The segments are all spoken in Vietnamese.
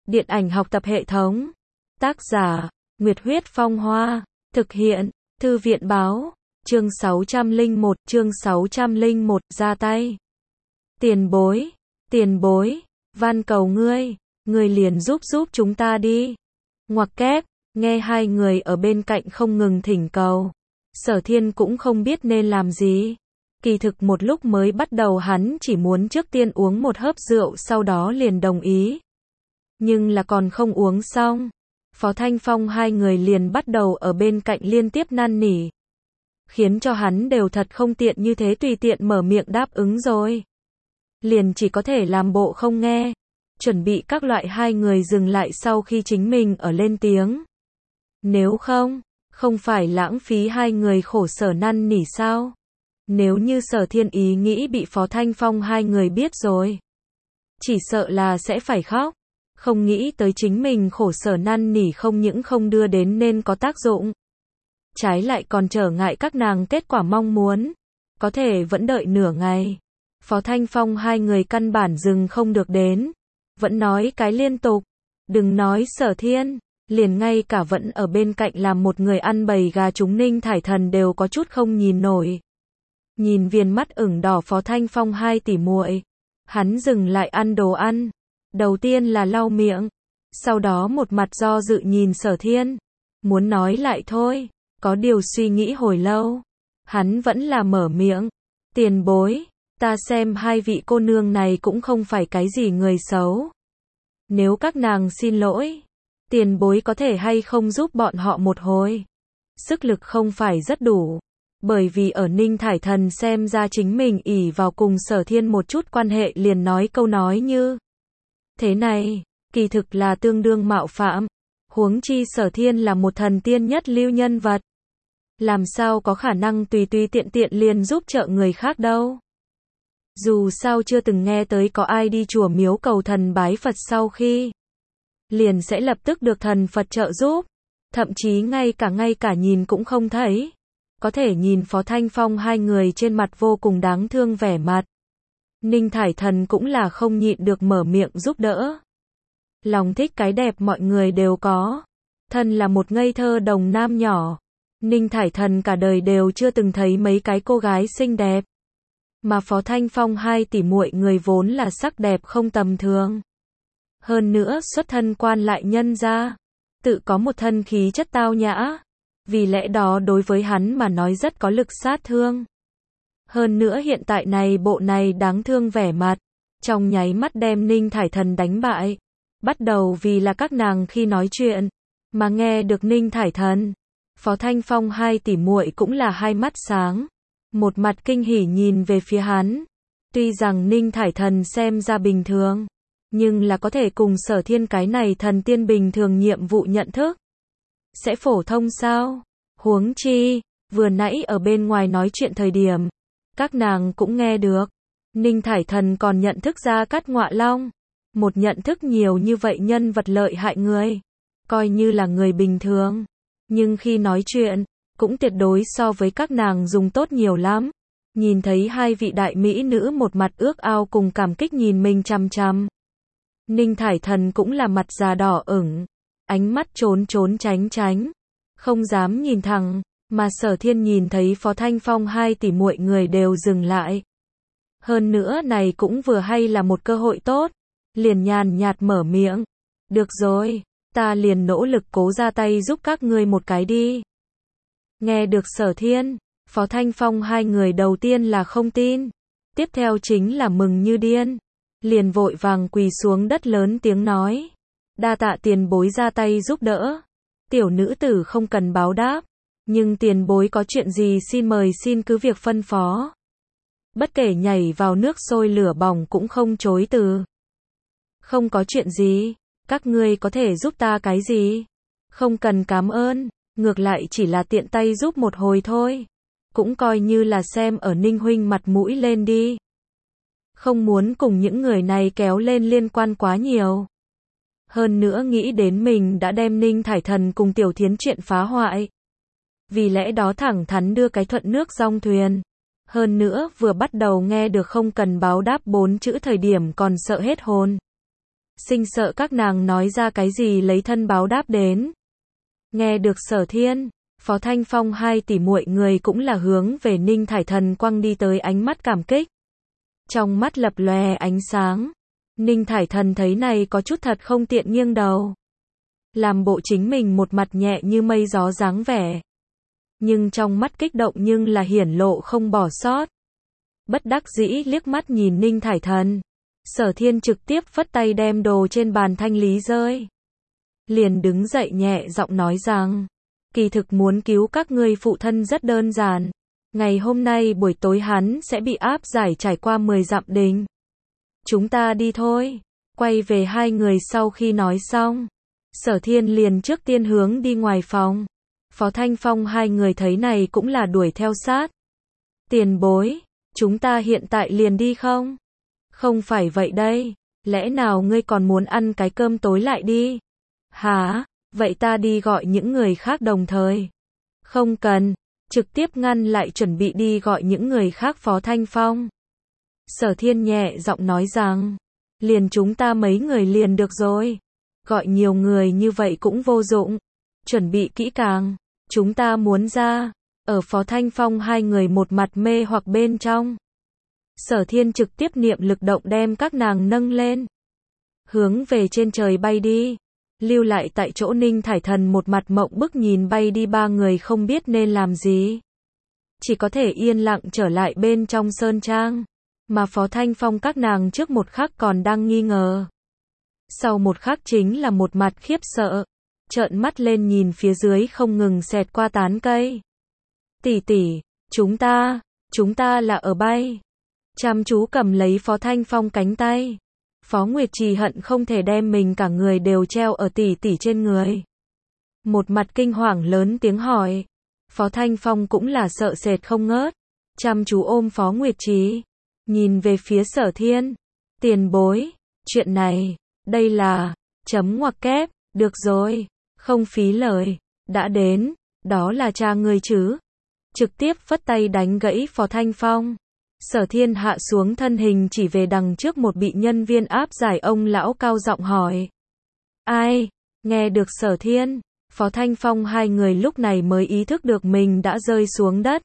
Điện ảnh học tập hệ thống. Tác giả, Nguyệt Huyết Phong Hoa. Thực hiện, Thư viện Báo. Chương 601, ra tay. Tiền bối, van cầu ngươi liền giúp chúng ta đi. Ngoặc kép, nghe hai người ở bên cạnh không ngừng thỉnh cầu. Sở Thiên cũng không biết nên làm gì. Kỳ thực một lúc mới bắt đầu hắn chỉ muốn trước tiên uống một hớp rượu sau đó liền đồng ý. Nhưng là còn không uống xong, Phó Thanh Phong hai người liền bắt đầu ở bên cạnh liên tiếp năn nỉ. Khiến cho hắn đều thật không tiện như thế tùy tiện mở miệng đáp ứng rồi. Liền chỉ có thể làm bộ không nghe. Chuẩn bị các loại hai người dừng lại sau khi chính mình ở lên tiếng. Nếu không phải lãng phí hai người khổ sở năn nỉ sao? Nếu như Sở Thiên ý nghĩ bị Phó Thanh Phong hai người biết rồi, chỉ sợ là sẽ phải khóc. Không nghĩ tới chính mình khổ sở năn nỉ không những không đưa đến nên có tác dụng, trái lại còn trở ngại các nàng kết quả mong muốn. Có thể vẫn đợi nửa ngày. Phó Thanh Phong hai người căn bản dừng không được đến. Vẫn nói cái liên tục. Đừng nói Sở Thiên, liền ngay cả vẫn ở bên cạnh làm một người ăn bầy gà chúng Ninh Thải Thần đều có chút không nhìn nổi. Nhìn viền mắt ửng đỏ Phó Thanh Phong hai tỷ muội, hắn dừng lại ăn đồ ăn. Đầu tiên là lau miệng, sau đó một mặt do dự nhìn Sở Thiên. Muốn nói lại thôi, có điều suy nghĩ hồi lâu, hắn vẫn là mở miệng. Tiền bối, ta xem hai vị cô nương này cũng không phải cái gì người xấu. Nếu các nàng xin lỗi, tiền bối có thể hay không giúp bọn họ một hồi. Sức lực không phải rất đủ, bởi vì ở Ninh Thải Thần xem ra chính mình ỷ vào cùng Sở Thiên một chút quan hệ liền nói câu nói như thế này, kỳ thực là tương đương mạo phạm. Huống chi Sở Thiên là một thần tiên nhất lưu nhân vật, làm sao có khả năng tùy tiện liền giúp trợ người khác đâu. Dù sao chưa từng nghe tới có ai đi chùa miếu cầu thần bái Phật sau khi liền sẽ lập tức được thần Phật trợ giúp. Thậm chí ngay cả nhìn cũng không thấy. Có thể nhìn Phó Thanh Phong hai người trên mặt vô cùng đáng thương vẻ mặt. Ninh Thải Thần cũng là không nhịn được mở miệng giúp đỡ. Lòng thích cái đẹp mọi người đều có. Thân là một ngây thơ đồng nam nhỏ, Ninh Thải Thần cả đời đều chưa từng thấy mấy cái cô gái xinh đẹp. Mà Phó Thanh Phong hai tỷ muội người vốn là sắc đẹp không tầm thường. Hơn nữa xuất thân quan lại nhân gia, tự có một thân khí chất tao nhã. Vì lẽ đó đối với hắn mà nói rất có lực sát thương. Hơn nữa hiện tại này bộ này đáng thương vẻ mặt, trong nháy mắt đem Ninh Thải Thần đánh bại. Bắt đầu vì là các nàng khi nói chuyện, mà nghe được Ninh Thải Thần, Phó Thanh Phong hai tỷ muội cũng là hai mắt sáng, một mặt kinh hỉ nhìn về phía hắn. Tuy rằng Ninh Thải Thần xem ra bình thường, nhưng là có thể cùng Sở Thiên cái này thần tiên bình thường nhiệm vụ nhận thức sẽ phổ thông sao? Huống chi, vừa nãy ở bên ngoài nói chuyện thời điểm, các nàng cũng nghe được. Ninh Thải Thần còn nhận thức ra Cát Ngọa Long, một nhận thức nhiều như vậy nhân vật lợi hại người, coi như là người bình thường, nhưng khi nói chuyện, cũng tuyệt đối so với các nàng dùng tốt nhiều lắm. Nhìn thấy hai vị đại mỹ nữ một mặt ước ao cùng cảm kích nhìn mình chằm chằm, Ninh Thải Thần cũng là mặt già đỏ ửng, ánh mắt trốn tránh, không dám nhìn thẳng, mà Sở Thiên nhìn thấy Phó Thanh Phong hai tỷ muội người đều dừng lại. Hơn nữa này cũng vừa hay là một cơ hội tốt, liền nhàn nhạt mở miệng. Được rồi, ta liền nỗ lực cố ra tay giúp các ngươi một cái đi. Nghe được Sở Thiên, Phó Thanh Phong hai người đầu tiên là không tin, tiếp theo chính là mừng như điên, liền vội vàng quỳ xuống đất lớn tiếng nói. Đa tạ tiền bối ra tay giúp đỡ, tiểu nữ tử không cần báo đáp, nhưng tiền bối có chuyện gì xin cứ việc phân phó. Bất kể nhảy vào nước sôi lửa bỏng cũng không chối từ. Không có chuyện gì, các ngươi có thể giúp ta cái gì? Không cần cảm ơn, ngược lại chỉ là tiện tay giúp một hồi thôi. Cũng coi như là xem ở Ninh huynh mặt mũi lên đi. Không muốn cùng những người này kéo lên liên quan quá nhiều. Hơn nữa nghĩ đến mình đã đem Ninh Thải Thần cùng Tiểu Thiến chuyện phá hoại. Vì lẽ đó thẳng thắn đưa cái thuận nước dong thuyền. Hơn nữa vừa bắt đầu nghe được không cần báo đáp 4 chữ thời điểm còn sợ hết hồn. sinh sợ các nàng nói ra cái gì lấy thân báo đáp đến. Nghe được Sở Thiên, Phó Thanh Phong hai tỷ muội người cũng là hướng về Ninh Thải Thần quăng đi tới ánh mắt cảm kích. Trong mắt lập lòe ánh sáng. Ninh Thải Thần thấy này có chút thật không tiện nghiêng đầu. Làm bộ chính mình một mặt nhẹ như mây gió dáng vẻ. Nhưng trong mắt kích động nhưng là hiển lộ không bỏ sót. Bất đắc dĩ liếc mắt nhìn Ninh Thải Thần. Sở Thiên trực tiếp phất tay đem đồ trên bàn thanh lý rơi. Liền đứng dậy nhẹ giọng nói rằng, kỳ thực muốn cứu các ngươi phụ thân rất đơn giản. Ngày hôm nay buổi tối hắn sẽ bị áp giải trải qua 10 dặm đình. Chúng ta đi thôi. Quay về hai người sau khi nói xong. Sở Thiên liền trước tiên hướng đi ngoài phòng. Phó Thanh Phong hai người thấy này cũng là đuổi theo sát. Tiền bối, chúng ta hiện tại liền đi không? Không phải vậy đây, lẽ nào ngươi còn muốn ăn cái cơm tối lại đi? Hả, vậy ta đi gọi những người khác đồng thời. Không cần, trực tiếp ngăn lại chuẩn bị đi gọi những người khác Phó Thanh Phong. Sở Thiên nhẹ giọng nói rằng, liền chúng ta mấy người liền được rồi. Gọi nhiều người như vậy cũng vô dụng. Chuẩn bị kỹ càng, chúng ta muốn ra. Ở Phó Thanh Phong hai người một mặt mê hoặc bên trong. Sở Thiên trực tiếp niệm lực động đem các nàng nâng lên. Hướng về trên trời bay đi. Lưu lại tại chỗ Ninh Thải Thần một mặt mộng bức nhìn bay đi ba người không biết nên làm gì. Chỉ có thể yên lặng trở lại bên trong sơn trang. Mà Phó Thanh Phong các nàng trước một khắc còn đang nghi ngờ. Sau một khắc chính là một mặt khiếp sợ. Trợn mắt lên nhìn phía dưới không ngừng xẹt qua tán cây. Tỷ tỷ, chúng ta là ở bay. Chăm chú cầm lấy Phó Thanh Phong cánh tay. Phó Nguyệt Trì hận không thể đem mình cả người đều treo ở tỷ tỷ trên người. Một mặt kinh hoàng lớn tiếng hỏi. Phó Thanh Phong cũng là sợ sệt không ngớt. Chăm chú ôm Phó Nguyệt Trì. Nhìn về phía Sở Thiên. Tiền bối, chuyện này, đây là, chấm ngoặc kép, được rồi, không phí lời, đã đến, đó là cha ngươi chứ. Trực tiếp phất tay đánh gãy Phó Thanh Phong. Sở Thiên hạ xuống thân hình chỉ về đằng trước một bị nhân viên áp giải ông lão cao giọng hỏi. Ai? Nghe được Sở Thiên, Phó Thanh Phong hai người lúc này mới ý thức được mình đã rơi xuống đất.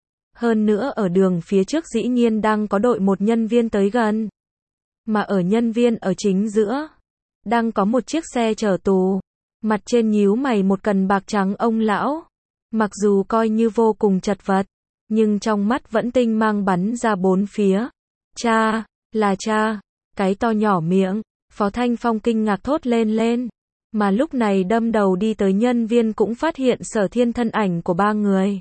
Hơn nữa ở đường phía trước dĩ nhiên đang có đội một nhân viên tới gần. Mà ở nhân viên ở chính giữa, đang có một chiếc xe chở tù. Mặt trên nhíu mày một cần bạc trắng ông lão. Mặc dù coi như vô cùng chật vật, nhưng trong mắt vẫn tinh mang bắn ra bốn phía. Cha, là cha, cái to nhỏ miệng, Phó Thanh Phong kinh ngạc thốt lên. Mà lúc này đâm đầu đi tới nhân viên cũng phát hiện Sở Thiên thân ảnh của ba người.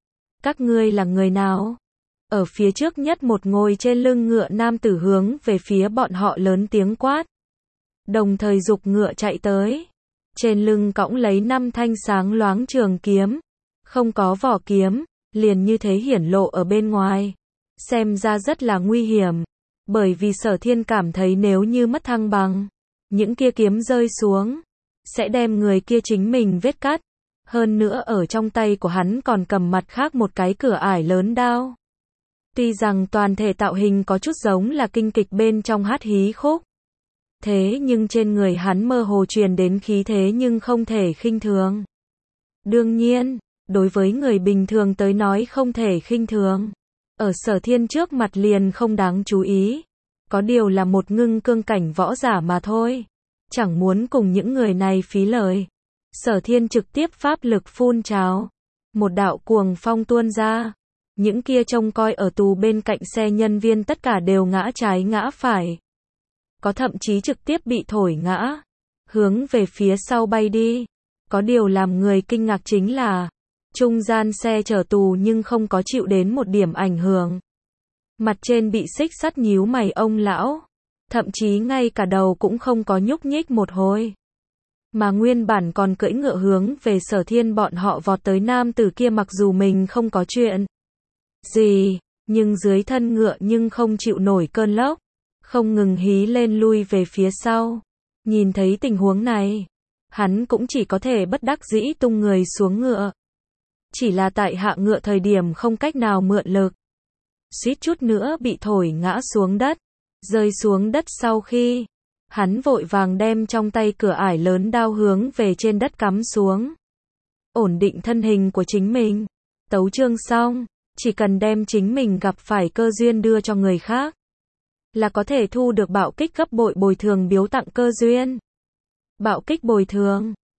Các ngươi là người nào? Ở phía trước nhất một ngồi trên lưng ngựa nam tử hướng về phía bọn họ lớn tiếng quát. Đồng thời giục ngựa chạy tới. Trên lưng cõng lấy 5 thanh sáng loáng trường kiếm. Không có vỏ kiếm, liền như thế hiển lộ ở bên ngoài. Xem ra rất là nguy hiểm. Bởi vì Sở Thiên cảm thấy nếu như mất thăng bằng, những kia kiếm rơi xuống, sẽ đem người kia chính mình vết cắt. Hơn nữa ở trong tay của hắn còn cầm mặt khác một cái cửa ải lớn đao. Tuy rằng toàn thể tạo hình có chút giống là kinh kịch bên trong hát hí khúc. Thế nhưng trên người hắn mơ hồ truyền đến khí thế nhưng không thể khinh thường. Đương nhiên, đối với người bình thường tới nói không thể khinh thường. Ở Sở Thiên trước mặt liền không đáng chú ý. Có điều là một ngưng cương cảnh võ giả mà thôi. Chẳng muốn cùng những người này phí lời. Sở Thiên trực tiếp pháp lực phun trào. Một đạo cuồng phong tuôn ra. Những kia trông coi ở tù bên cạnh xe nhân viên tất cả đều ngã trái ngã phải. Có thậm chí trực tiếp bị thổi ngã. Hướng về phía sau bay đi. Có điều làm người kinh ngạc chính là trung gian xe chở tù nhưng không có chịu đến một điểm ảnh hưởng. Mặt trên bị xích sắt nhíu mày ông lão. Thậm chí ngay cả đầu cũng không có nhúc nhích một hồi. Mà nguyên bản còn cưỡi ngựa hướng về Sở Thiên bọn họ vọt tới nam tử kia mặc dù mình không có chuyện gì, nhưng dưới thân ngựa nhưng không chịu nổi cơn lốc. Không ngừng hí lên lui về phía sau. Nhìn thấy tình huống này, hắn cũng chỉ có thể bất đắc dĩ tung người xuống ngựa. Chỉ là tại hạ ngựa thời điểm không cách nào mượn lực. Suýt chút nữa bị thổi ngã xuống đất. Rơi xuống đất sau khi Hắn vội vàng đem trong tay cửa ải lớn đao hướng về trên đất cắm xuống. Ổn định thân hình của chính mình. Tấu chương xong, chỉ cần đem chính mình gặp phải cơ duyên đưa cho người khác, là có thể thu được bạo kích gấp bội bồi thường biếu tặng cơ duyên. Bạo kích bồi thường.